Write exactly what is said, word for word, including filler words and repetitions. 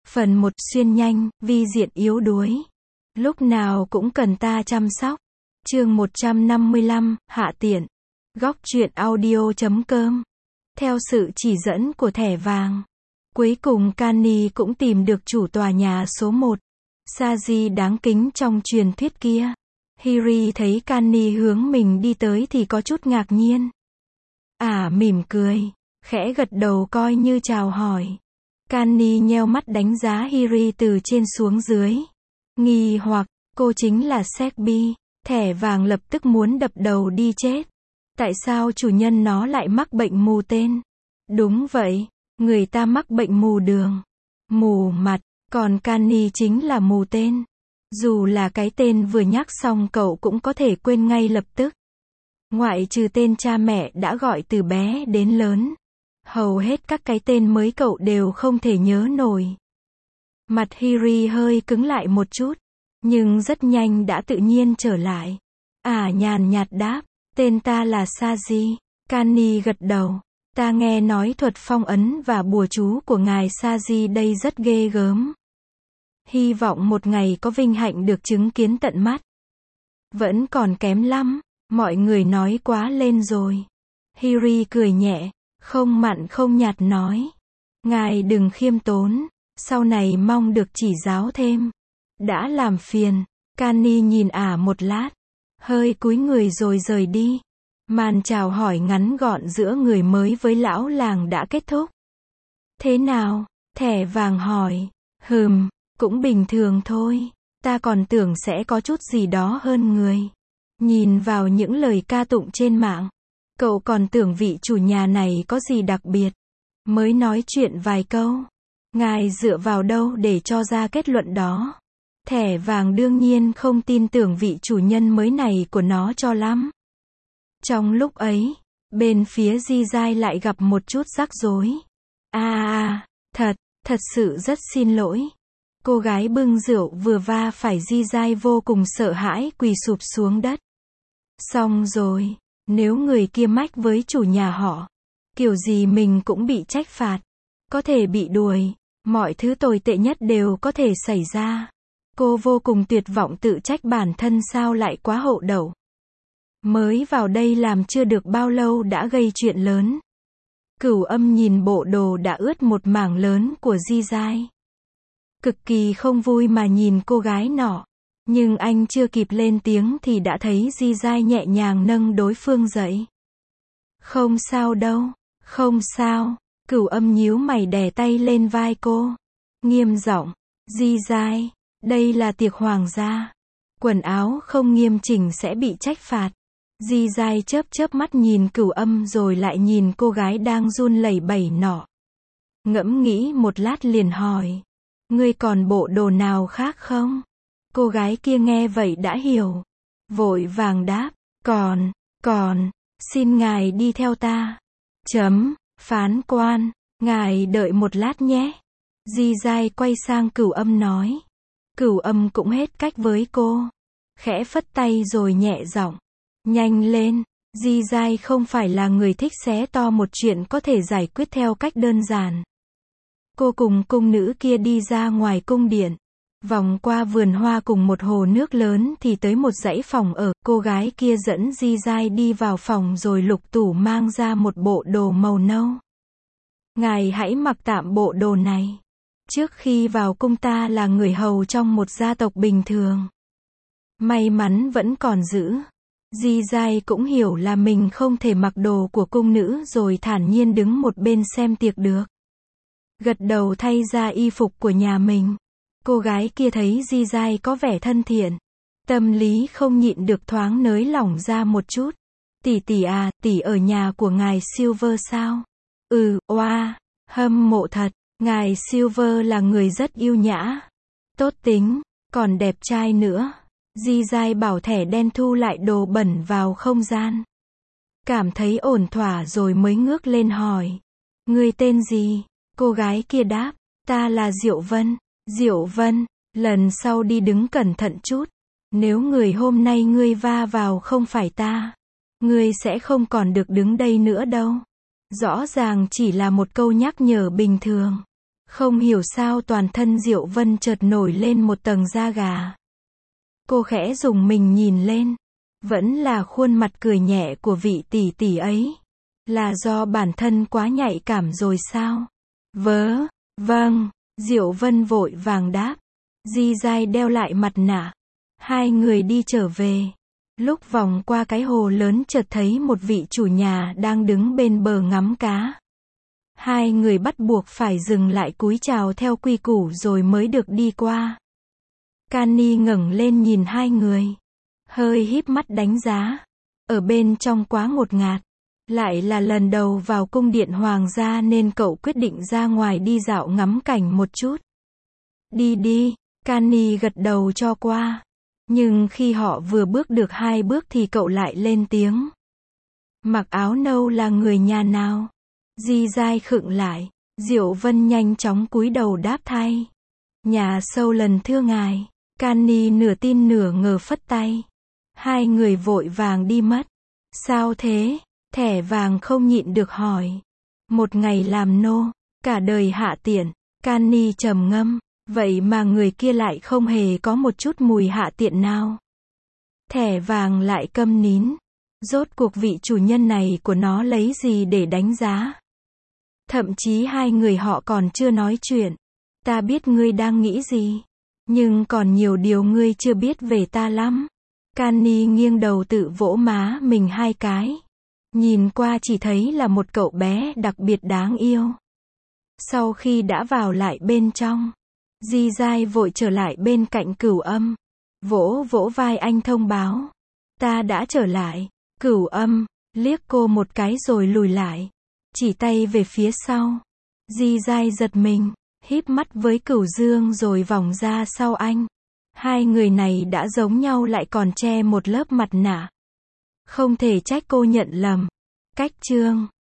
Phần một xuyên nhanh, vi diện yếu đuối. Lúc nào cũng cần ta chăm sóc. Chương một trăm năm mươi lăm, hạ tiện. Góc truyện audio chấm com. Theo sự chỉ dẫn của thẻ vàng, cuối cùng Canny cũng tìm được chủ tòa nhà số một. Saji đáng kính trong truyền thuyết kia. Hiri thấy Canny hướng mình đi tới thì có chút ngạc nhiên. Ả à, mỉm cười, khẽ gật đầu coi như chào hỏi. Canny nheo mắt đánh giá Hiri từ trên xuống dưới. Nghi hoặc, cô chính là Segbi. Thẻ vàng lập tức muốn đập đầu đi chết. Tại sao chủ nhân nó lại mắc bệnh mù tên? Đúng vậy, người ta mắc bệnh mù đường, mù mặt, còn Canny chính là mù tên. Dù là cái tên vừa nhắc xong cậu cũng có thể quên ngay lập tức. Ngoại trừ tên cha mẹ đã gọi từ bé đến lớn, hầu hết các cái tên mới cậu đều không thể nhớ nổi. Mặt Hiri hơi cứng lại một chút, nhưng rất nhanh đã tự nhiên trở lại. À nhàn nhạt đáp, tên ta là Saji. Canny gật đầu. Ta nghe nói thuật phong ấn và bùa chú của ngài Saji đây rất ghê gớm. Hy vọng một ngày có vinh hạnh được chứng kiến tận mắt. Vẫn còn kém lắm, mọi người nói quá lên rồi. Hiri cười nhẹ, không mặn không nhạt nói. Ngài đừng khiêm tốn, sau này mong được chỉ giáo thêm. Đã làm phiền. Canny nhìn ả một lát, hơi cúi người rồi rời đi. Màn chào hỏi ngắn gọn giữa người mới với lão làng đã kết thúc. Thế nào? Thẻ vàng hỏi. Hừm, cũng bình thường thôi. Ta còn tưởng sẽ có chút gì đó hơn người. Nhìn vào những lời ca tụng trên mạng, cậu còn tưởng vị chủ nhà này có gì đặc biệt. Mới nói chuyện vài câu. Ngài dựa vào đâu để cho ra kết luận đó? Thẻ vàng đương nhiên không tin tưởng vị chủ nhân mới này của nó cho lắm. Trong lúc ấy, bên phía Di Giai lại gặp một chút rắc rối. À à, thật, thật sự rất xin lỗi. Cô gái bưng rượu vừa va phải Di Giai vô cùng sợ hãi quỳ sụp xuống đất. Xong rồi, nếu người kia mách với chủ nhà họ, kiểu gì mình cũng bị trách phạt. Có thể bị đuổi, mọi thứ tồi tệ nhất đều có thể xảy ra. Cô vô cùng tuyệt vọng tự trách bản thân sao lại quá hậu đậu. Mới vào đây làm chưa được bao lâu đã gây chuyện lớn. Cửu Âm nhìn bộ đồ đã ướt một mảng lớn của Di Giai. Cực kỳ không vui mà nhìn cô gái nọ. Nhưng anh chưa kịp lên tiếng thì đã thấy Di Giai nhẹ nhàng nâng đối phương dậy. Không sao đâu, không sao. Cửu Âm nhíu mày đè tay lên vai cô. Nghiêm giọng, Di Giai, đây là tiệc hoàng gia. Quần áo không nghiêm chỉnh sẽ bị trách phạt. Di Giai chớp chớp mắt nhìn Cửu Âm rồi lại nhìn cô gái đang run lẩy bẩy nọ. Ngẫm nghĩ một lát liền hỏi. Ngươi còn bộ đồ nào khác không? Cô gái kia nghe vậy đã hiểu. Vội vàng đáp. Còn, còn, xin ngài đi theo ta. Chấm, phán quan, ngài đợi một lát nhé. Di Giai quay sang Cửu Âm nói. Cửu Âm cũng hết cách với cô. Khẽ phất tay rồi nhẹ giọng. Nhanh lên, Di Giai không phải là người thích xé to một chuyện có thể giải quyết theo cách đơn giản. Cô cùng cung nữ kia đi ra ngoài cung điện, vòng qua vườn hoa cùng một hồ nước lớn thì tới một dãy phòng ở. Cô gái kia dẫn Di Giai đi vào phòng rồi lục tủ mang ra một bộ đồ màu nâu. Ngài hãy mặc tạm bộ đồ này. Trước khi vào cung ta là người hầu trong một gia tộc bình thường. May mắn vẫn còn giữ. Di Giai cũng hiểu là mình không thể mặc đồ của cung nữ rồi thản nhiên đứng một bên xem tiệc được. Gật đầu thay ra y phục của nhà mình. Cô gái kia thấy Di Giai có vẻ thân thiện. Tâm lý không nhịn được thoáng nới lỏng ra một chút. Tỷ tỷ à, tỷ ở nhà của ngài Silver sao? Ừ, oa, hâm mộ thật. Ngài Silver là người rất yêu nhã, tốt tính, còn đẹp trai nữa. Di Giai bảo thẻ đen thu lại đồ bẩn vào không gian. Cảm thấy ổn thỏa rồi mới ngước lên hỏi. Ngươi tên gì? Cô gái kia đáp. Ta là Diệu Vân. Diệu Vân, lần sau đi đứng cẩn thận chút. Nếu người hôm nay ngươi va vào không phải ta, ngươi sẽ không còn được đứng đây nữa đâu. Rõ ràng chỉ là một câu nhắc nhở bình thường. Không hiểu sao toàn thân Diệu Vân chợt nổi lên một tầng da gà. Cô khẽ dùng mình nhìn lên. Vẫn là khuôn mặt cười nhẹ của vị tỷ tỷ ấy. Là do bản thân quá nhạy cảm rồi sao? Vớ, vâng, Diệu Vân vội vàng đáp. Di dai đeo lại mặt nạ. Hai người đi trở về. Lúc vòng qua cái hồ lớn chợt thấy một vị chủ nhà đang đứng bên bờ ngắm cá. Hai người bắt buộc phải dừng lại cúi chào theo quy củ rồi mới được đi qua. Canny ngẩng lên nhìn hai người. Hơi híp mắt đánh giá. Ở bên trong quá ngột ngạt. Lại là lần đầu vào cung điện hoàng gia nên cậu quyết định ra ngoài đi dạo ngắm cảnh một chút. Đi đi, Canny gật đầu cho qua. Nhưng khi họ vừa bước được hai bước thì cậu lại lên tiếng. Mặc áo nâu là người nhà nào? Di dai khựng lại. Diệu Vân nhanh chóng cúi đầu đáp thay. Nhà sâu lần thưa ngài. Canny nửa tin nửa ngờ phất tay. Hai người vội vàng đi mất. Sao thế? Thẻ vàng không nhịn được hỏi. Một ngày làm nô, cả đời hạ tiện. Canny trầm ngâm. Vậy mà người kia lại không hề có một chút mùi hạ tiện nào. Thẻ vàng lại câm nín. Rốt cuộc vị chủ nhân này của nó lấy gì để đánh giá? Thậm chí hai người họ còn chưa nói chuyện. Ta biết ngươi đang nghĩ gì. Nhưng còn nhiều điều ngươi chưa biết về ta lắm. Canny nghiêng đầu tự vỗ má mình hai cái. Nhìn qua chỉ thấy là một cậu bé đặc biệt đáng yêu. Sau khi đã vào lại bên trong, Di dai vội trở lại bên cạnh Cửu Âm. Vỗ vỗ vai anh thông báo. Ta đã trở lại. Cửu Âm liếc cô một cái rồi lùi lại. Chỉ tay về phía sau. Di dai giật mình, híp mắt với Cửu Dương rồi vòng ra sau anh. Hai người này đã giống nhau lại còn che một lớp mặt nạ. Không thể trách cô nhận lầm. Cách chương